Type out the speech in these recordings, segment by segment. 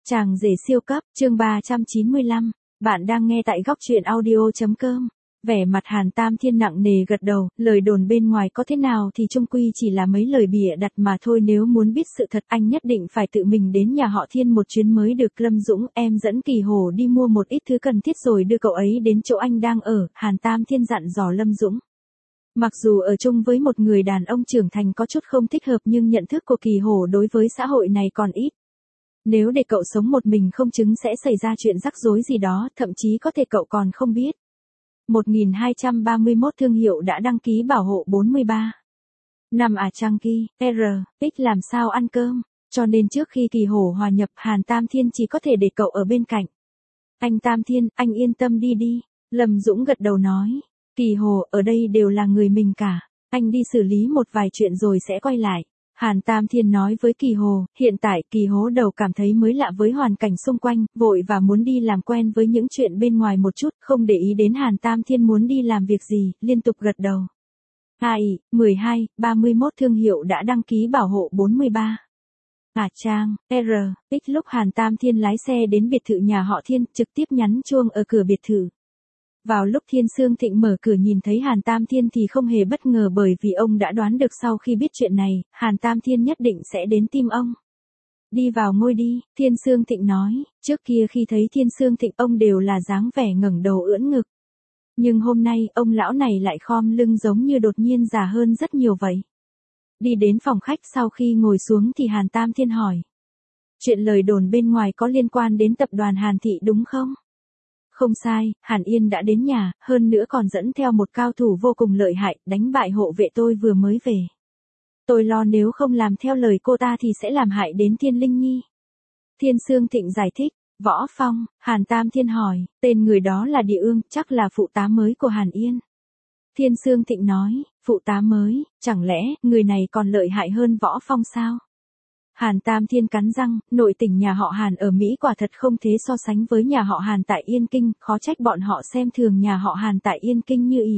Chàng rể siêu cấp, chương 395, bạn đang nghe tại góc truyện audio.com. Vẻ mặt Hàn Tam Thiên nặng nề gật đầu, lời đồn bên ngoài có thế nào thì chung quy chỉ là mấy lời bịa đặt mà thôi, nếu muốn biết sự thật anh nhất định phải tự mình đến nhà họ Thiên một chuyến mới được. Lâm Dũng, em dẫn Kỳ Hồ đi mua một ít thứ cần thiết rồi đưa cậu ấy đến chỗ anh đang ở, Hàn Tam Thiên dặn dò Lâm Dũng. Mặc dù ở chung với một người đàn ông trưởng thành có chút không thích hợp nhưng nhận thức của Kỳ Hồ đối với xã hội này còn ít. Nếu để cậu sống một mình không chứng sẽ xảy ra chuyện rắc rối gì đó, thậm chí có thể cậu còn không biết. 1231 thương hiệu đã đăng ký bảo hộ 43. Năm Trang Ki, X làm sao ăn cơm, cho nên trước khi Kỳ Hồ hòa nhập Hàn Tam Thiên chỉ có thể để cậu ở bên cạnh. Anh Tam Thiên, anh yên tâm đi đi, Lâm Dũng gật đầu nói. Kỳ Hồ, ở đây đều là người mình cả, anh đi xử lý một vài chuyện rồi sẽ quay lại. Hàn Tam Thiên nói với Kỳ Hồ, hiện tại Kỳ Hồ đầu cảm thấy mới lạ với hoàn cảnh xung quanh, vội và muốn đi làm quen với những chuyện bên ngoài một chút, không để ý đến Hàn Tam Thiên muốn đi làm việc gì, liên tục gật đầu. 31 thương hiệu đã đăng ký bảo hộ 43. Trang, X lúc Hàn Tam Thiên lái xe đến biệt thự nhà họ Thiên, trực tiếp nhấn chuông ở cửa biệt thự. Vào lúc Thiên Sương Thịnh mở cửa nhìn thấy Hàn Tam Thiên thì không hề bất ngờ, bởi vì ông đã đoán được sau khi biết chuyện này, Hàn Tam Thiên nhất định sẽ đến tìm ông. Đi vào ngồi đi, Thiên Sương Thịnh nói, trước kia khi thấy Thiên Sương Thịnh ông đều là dáng vẻ ngẩng đầu ưỡn ngực. Nhưng hôm nay ông lão này lại khom lưng giống như đột nhiên già hơn rất nhiều vậy. Đi đến phòng khách sau khi ngồi xuống thì Hàn Tam Thiên hỏi. Chuyện lời đồn bên ngoài có liên quan đến tập đoàn Hàn Thị đúng không? Không sai, Hàn Yên đã đến nhà, hơn nữa còn dẫn theo một cao thủ vô cùng lợi hại, đánh bại hộ vệ tôi vừa mới về. Tôi lo nếu không làm theo lời cô ta thì sẽ làm hại đến Thiên Linh Nhi. Thiên Sương Thịnh giải thích. Võ Phong, Hàn Tam Thiên hỏi, tên người đó là Địa Ương, chắc là phụ tá mới của Hàn Yên. Thiên Sương Thịnh nói, phụ tá mới, chẳng lẽ người này còn lợi hại hơn Võ Phong sao? Hàn Tam Thiên cắn răng, nội tình nhà họ Hàn ở Mỹ quả thật không thể so sánh với nhà họ Hàn tại Yên Kinh, khó trách bọn họ xem thường nhà họ Hàn tại Yên Kinh như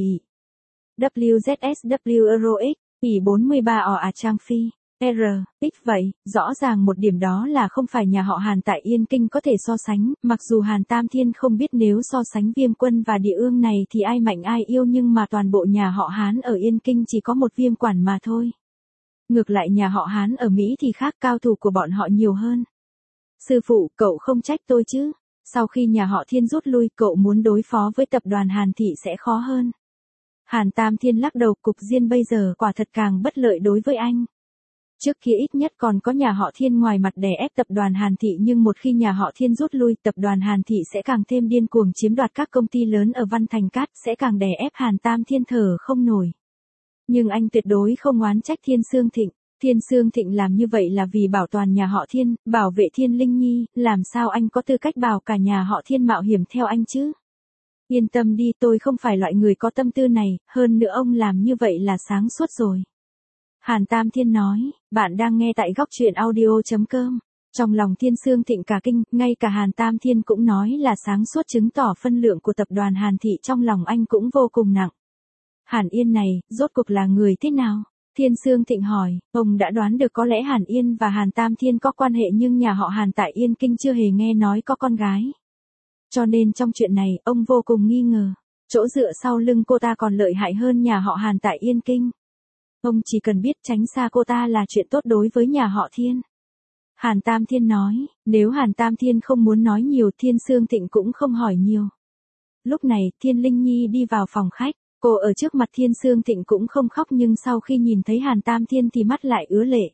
WZSW EuroX, 43 Trang Phi, vậy, rõ ràng một điểm đó là không phải nhà họ Hàn tại Yên Kinh có thể so sánh, mặc dù Hàn Tam Thiên không biết nếu so sánh Viêm Quân và Địa Ương này thì ai mạnh ai yêu, nhưng mà toàn bộ nhà họ Hán ở Yên Kinh chỉ có một Viêm Quản mà thôi. Ngược lại nhà họ Hán ở Mỹ thì khác, cao thủ của bọn họ nhiều hơn. Sư phụ, cậu không trách tôi chứ? Sau khi nhà họ Thiên rút lui, cậu muốn đối phó với tập đoàn Hàn Thị sẽ khó hơn. Hàn Tam Thiên lắc đầu, cục diện bây giờ quả thật càng bất lợi đối với anh. Trước kia ít nhất còn có nhà họ Thiên ngoài mặt đè ép tập đoàn Hàn Thị, nhưng một khi nhà họ Thiên rút lui, tập đoàn Hàn Thị sẽ càng thêm điên cuồng chiếm đoạt các công ty lớn ở Văn Thành Cát, sẽ càng đè ép Hàn Tam Thiên thở không nổi. Nhưng anh tuyệt đối không oán trách Thiên Sương Thịnh. Thiên Sương Thịnh làm như vậy là vì bảo toàn nhà họ Thiên, bảo vệ Thiên Linh Nhi, làm sao anh có tư cách bảo cả nhà họ Thiên mạo hiểm theo anh chứ? Yên tâm đi, tôi không phải loại người có tâm tư này, hơn nữa ông làm như vậy là sáng suốt rồi. Hàn Tam Thiên nói, bạn đang nghe tại góc truyện audio.com. Trong lòng Thiên Sương Thịnh cả kinh, ngay cả Hàn Tam Thiên cũng nói là sáng suốt, chứng tỏ phân lượng của tập đoàn Hàn Thị trong lòng anh cũng vô cùng nặng. Hàn Yên này, rốt cuộc là người thế nào? Thiên Sương Thịnh hỏi, ông đã đoán được có lẽ Hàn Yên và Hàn Tam Thiên có quan hệ, nhưng nhà họ Hàn tại Yên Kinh chưa hề nghe nói có con gái. Cho nên trong chuyện này, ông vô cùng nghi ngờ, chỗ dựa sau lưng cô ta còn lợi hại hơn nhà họ Hàn tại Yên Kinh. Ông chỉ cần biết tránh xa cô ta là chuyện tốt đối với nhà họ Thiên. Hàn Tam Thiên nói, nếu Hàn Tam Thiên không muốn nói nhiều, Thiên Sương Thịnh cũng không hỏi nhiều. Lúc này, Thiên Linh Nhi đi vào phòng khách, cô ở trước mặt Thiên Sương Thịnh cũng không khóc, nhưng sau khi nhìn thấy Hàn Tam Thiên thì mắt lại ứa lệ.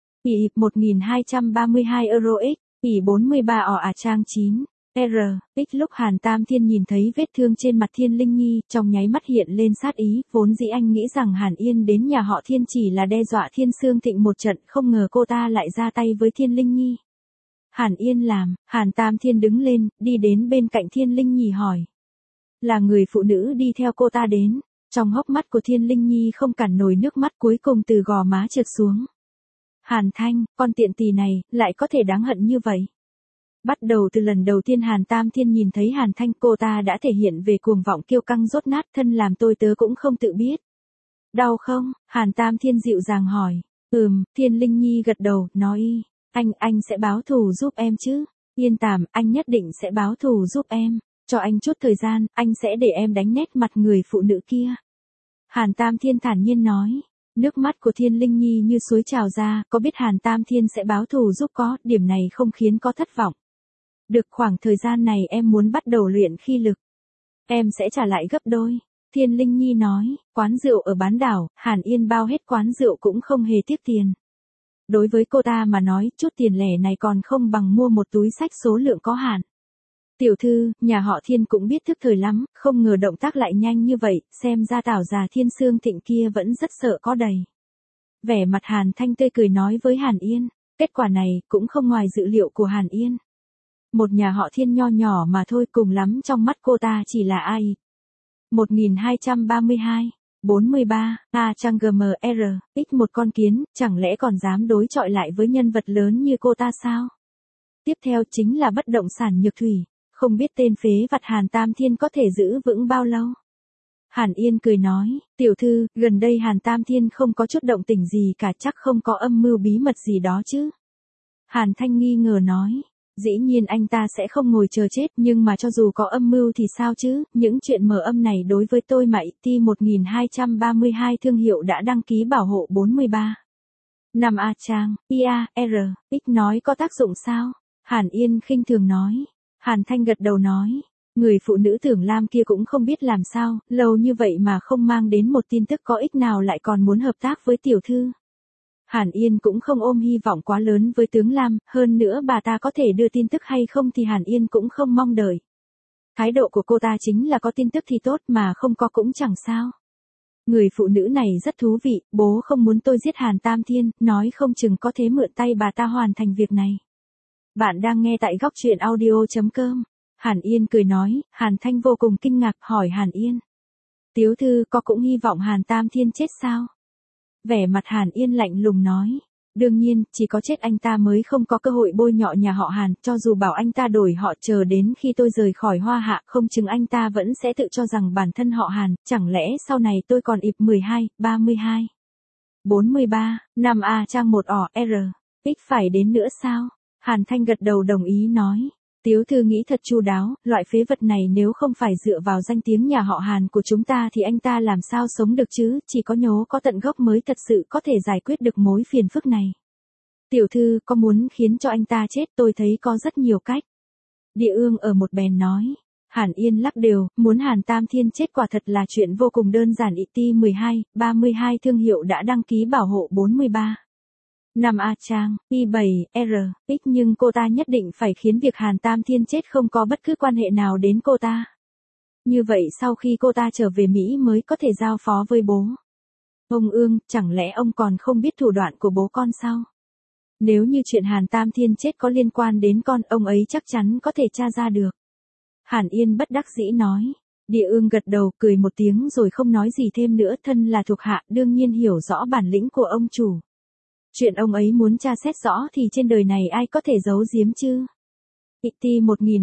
1232 EuroX, 43 Trang 9. Lúc Hàn Tam Thiên nhìn thấy vết thương trên mặt Thiên Linh Nhi, trong nháy mắt hiện lên sát ý, vốn dĩ anh nghĩ rằng Hàn Yên đến nhà họ Thiên chỉ là đe dọa Thiên Sương Thịnh một trận, không ngờ cô ta lại ra tay với Thiên Linh Nhi. Hàn Yên làm, Hàn Tam Thiên đứng lên, đi đến bên cạnh Thiên Linh Nhi hỏi. Là người phụ nữ đi theo cô ta đến, trong hốc mắt của Thiên Linh Nhi không cản nổi nước mắt cuối cùng từ gò má trượt xuống. Hàn Thanh, con tiện tỳ này, lại có thể đáng hận như vậy. Bắt đầu từ lần đầu tiên Hàn Tam Thiên nhìn thấy Hàn Thanh, cô ta đã thể hiện về cuồng vọng kiêu căng dốt nát, thân làm tôi tớ cũng không tự biết. Đau không? Hàn Tam Thiên dịu dàng hỏi. Thiên Linh Nhi gật đầu, nói anh sẽ báo thù giúp em chứ. Yên tạm, anh nhất định sẽ báo thù giúp em. Cho anh chút thời gian, anh sẽ để em đánh nét mặt người phụ nữ kia. Hàn Tam Thiên thản nhiên nói. Nước mắt của Thiên Linh Nhi như suối trào ra, có biết Hàn Tam Thiên sẽ báo thù giúp có, điểm này không khiến có thất vọng. Được, khoảng thời gian này em muốn bắt đầu luyện khí lực. Em sẽ trả lại gấp đôi. Thiên Linh Nhi nói, quán rượu ở bán đảo, Hàn Yên bao hết quán rượu cũng không hề tiếc tiền. Đối với cô ta mà nói, chút tiền lẻ này còn không bằng mua một túi sách số lượng có hạn. Tiểu thư, nhà họ Thiên cũng biết thức thời lắm, không ngờ động tác lại nhanh như vậy, xem ra tảo già Thiên Sương Thịnh kia vẫn rất sợ có đầy. Vẻ mặt Hàn Thanh tươi cười nói với Hàn Yên, kết quả này cũng không ngoài dự liệu của Hàn Yên. Một nhà họ Thiên nho nhỏ mà thôi, cùng lắm trong mắt cô ta chỉ là ai. 1232 43, A Trang GMR, X một con kiến, chẳng lẽ còn dám đối chọi lại với nhân vật lớn như cô ta sao? Tiếp theo chính là bất động sản Nhược Thủy, không biết tên phế vật Hàn Tam Thiên có thể giữ vững bao lâu. Hàn Yên cười nói, tiểu thư, gần đây Hàn Tam Thiên không có chút động tĩnh gì cả, chắc không có âm mưu bí mật gì đó chứ. Hàn Thanh nghi ngờ nói, dĩ nhiên anh ta sẽ không ngồi chờ chết, nhưng mà cho dù có âm mưu thì sao chứ, những chuyện mờ âm này đối với tôi mà IT1232 thương hiệu đã đăng ký bảo hộ 43. 5 A Trang, IAR, X nói có tác dụng sao? Hàn Yên khinh thường nói. Hàn Thanh gật đầu nói, người phụ nữ Tưởng Lam kia cũng không biết làm sao, lâu như vậy mà không mang đến một tin tức có ích nào lại còn muốn hợp tác với tiểu thư. Hàn Yên cũng không ôm hy vọng quá lớn với Tướng Lam, hơn nữa bà ta có thể đưa tin tức hay không thì Hàn Yên cũng không mong đợi. Thái độ của cô ta chính là có tin tức thì tốt mà không có cũng chẳng sao. Người phụ nữ này rất thú vị, bố không muốn tôi giết Hàn Tam Thiên, nói không chừng có thể mượn tay bà ta hoàn thành việc này. Bạn đang nghe tại góc truyện audio.com. Hàn Yên cười nói, Hàn Thanh vô cùng kinh ngạc hỏi Hàn Yên. Tiểu thư có cũng hy vọng Hàn Tam Thiên chết sao? Vẻ mặt Hàn Yên lạnh lùng nói. Đương nhiên, chỉ có chết anh ta mới không có cơ hội bôi nhọ nhà họ Hàn, cho dù bảo anh ta đổi họ chờ đến khi tôi rời khỏi Hoa Hạ, không chừng anh ta vẫn sẽ tự cho rằng bản thân họ Hàn, chẳng lẽ sau này tôi còn ịp 12, 32, 43, 5 A Trang 1 R, X phải đến nữa sao? Hàn Thanh gật đầu đồng ý nói. Tiếu thư nghĩ thật chu đáo, loại phế vật này nếu không phải dựa vào danh tiếng nhà họ Hàn của chúng ta thì anh ta làm sao sống được chứ, chỉ có nhổ có tận gốc mới thật sự có thể giải quyết được mối phiền phức này. Tiểu thư có muốn khiến cho anh ta chết, tôi thấy có rất nhiều cách. Địa Ương ở một bèn nói. Hàn Yên lắc đều, muốn Hàn Tam Thiên chết quả thật là chuyện vô cùng đơn giản. IT12, 32 thương hiệu đã đăng ký bảo hộ 43. 5 A Trang, Y7, R, X nhưng cô ta nhất định phải khiến việc Hàn Tam Thiên chết không có bất cứ quan hệ nào đến cô ta. Như vậy sau khi cô ta trở về Mỹ mới có thể giao phó với bố. Ông Ương, chẳng lẽ ông còn không biết thủ đoạn của bố con sao? Nếu như chuyện Hàn Tam Thiên chết có liên quan đến con, ông ấy chắc chắn có thể tra ra được. Hàn Yên bất đắc dĩ nói. Địa Ương gật đầu cười một tiếng rồi không nói gì thêm nữa, thân là thuộc hạ đương nhiên hiểu rõ bản lĩnh của ông chủ. Chuyện ông ấy muốn tra xét rõ thì trên đời này ai có thể giấu giếm chứ. IT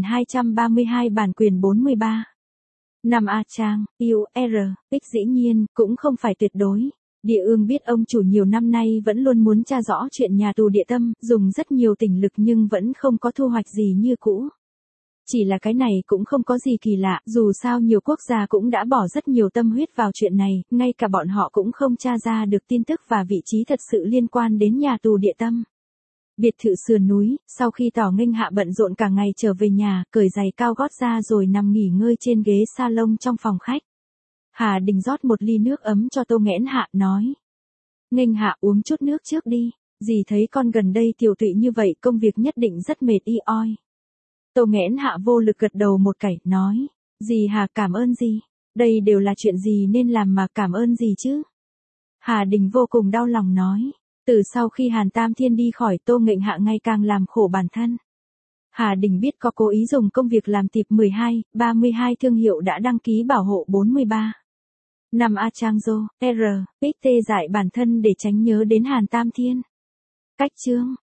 1232 bản quyền 43. 5 A Trang, UR, X dĩ nhiên, cũng không phải tuyệt đối. Địa Ương biết ông chủ nhiều năm nay vẫn luôn muốn tra rõ chuyện nhà tù Địa Tâm, dùng rất nhiều tình lực nhưng vẫn không có thu hoạch gì như cũ. Chỉ là cái này cũng không có gì kỳ lạ, dù sao nhiều quốc gia cũng đã bỏ rất nhiều tâm huyết vào chuyện này, ngay cả bọn họ cũng không tra ra được tin tức và vị trí thật sự liên quan đến nhà tù Địa Tâm. Biệt thự sườn núi, sau khi Tỏ Nghênh Hạ bận rộn cả ngày trở về nhà, cởi giày cao gót ra rồi nằm nghỉ ngơi trên ghế salon trong phòng khách. Hà Đình rót một ly nước ấm cho Tô Nghẽn Hạ, nói. Nghênh Hạ uống chút nước trước đi, dì thấy con gần đây tiều tụy như vậy công việc nhất định rất mệt oi. Tô Nghẽn Hạ vô lực gật đầu một cái, nói. Dì Hà cảm ơn gì? Đây đều là chuyện gì nên làm mà cảm ơn gì chứ? Hà Đình vô cùng đau lòng nói. Từ sau khi Hàn Tam Thiên đi khỏi, Tô Nghênh Hạ ngày càng làm khổ bản thân. Hà Đình biết có cố ý dùng công việc làm tịp 12, 32 thương hiệu đã đăng ký bảo hộ 43. 5 A Trang Dô, R, XT giải bản thân để tránh nhớ đến Hàn Tam Thiên. Cách chương.